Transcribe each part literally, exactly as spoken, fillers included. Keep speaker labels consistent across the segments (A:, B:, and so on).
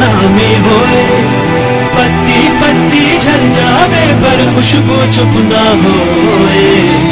A: बदनामी होए। पत्ती पत्ती झड़ जावे पर खुशबू चुप ना होए।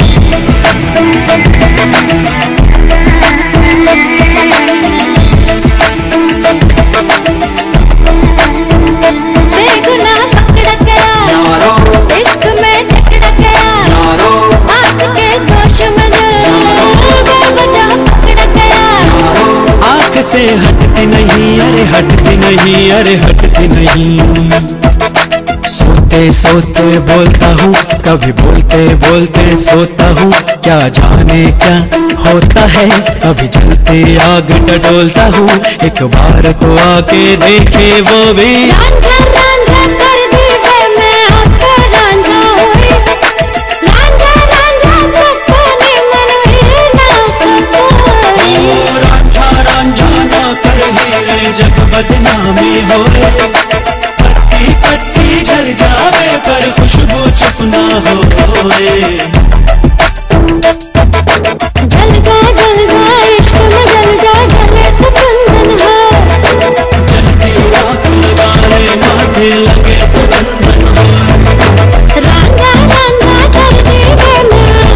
A: हटती नहीं अरे हटती नहीं अरे हटती नहीं। सोते सोते बोलता हूँ कभी बोलते बोलते सोता हूँ। क्या जाने क्या होता है कभी जलती आग टटोलता हूँ। एक बार तो आके देखे वो भी। रांझा रांझा कर दी वे मैं आपका रांझा होई। रांझा रांझा सपने मन ही ना कोई। ओ रांझा रांझा ना कर हीरे जग बदनामी होए। पत्ती पत्ती झड़ जावे पर खुशबू चुप ना होए।
B: जल जा जल जा इश्क में जल जा गले से बंधन है।
A: जलती आँख लगा ले माथे लगे तो बंधन हो।
B: रांझा रांझा कर दी वे मैं।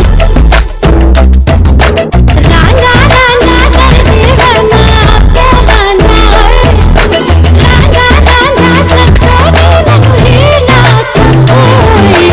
B: रांझा रांझा कर दी वे मैं आपका रांझा होए। रांझा रांझा सपने मन ही ना कोई।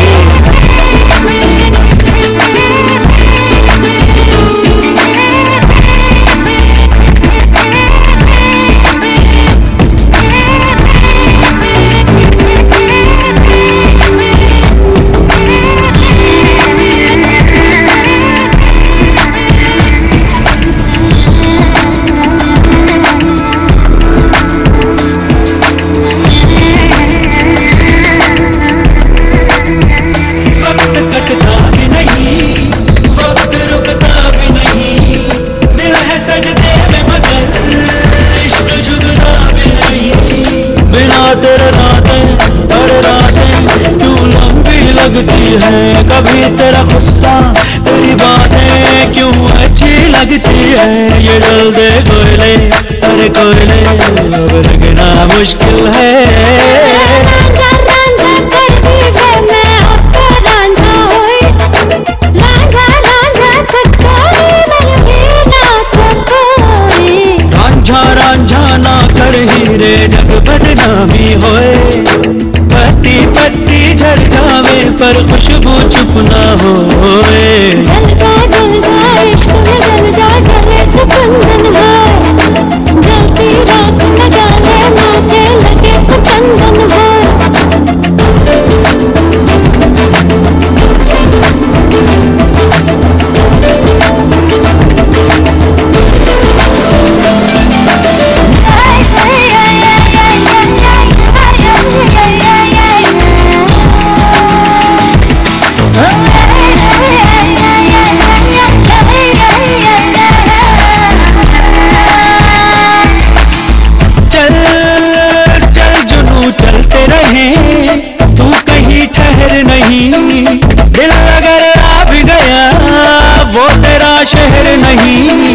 A: लगती है कभी तेरा गुस्सा तेरी बातें क्यों अच्छी लगती है। ये डल दे कोयले अरे कोयले अब लगना मुश्किल है।
B: रांझा रांझा कर दी वे मैं आपका रांझा होई। रांझा रांझा सपने मन ही ना कोई।
A: रांझा रांझा ना कर हीरे जग बदनामी होए। पत्ती पत्ती झड़ जावे पर खुशबू चुप ना होए।
B: जल जा जल जा इश्क में जल जा गले से बंधन है। जलती रात लगा ले माथे लगे तो बंधन है। दिल अगर आ भी गया वो तेरा शहर नहीं।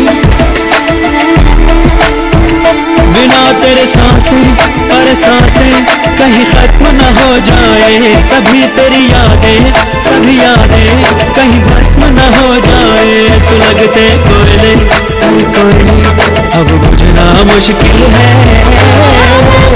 B: बिना तेरे सांसें पर सांसें कहीं खत्म न हो जाए। सभी तेरी यादें सभी यादें कहीं भस्म न हो जाए। सुलगते कोयले कोयले अब बुझना मुश्किल है।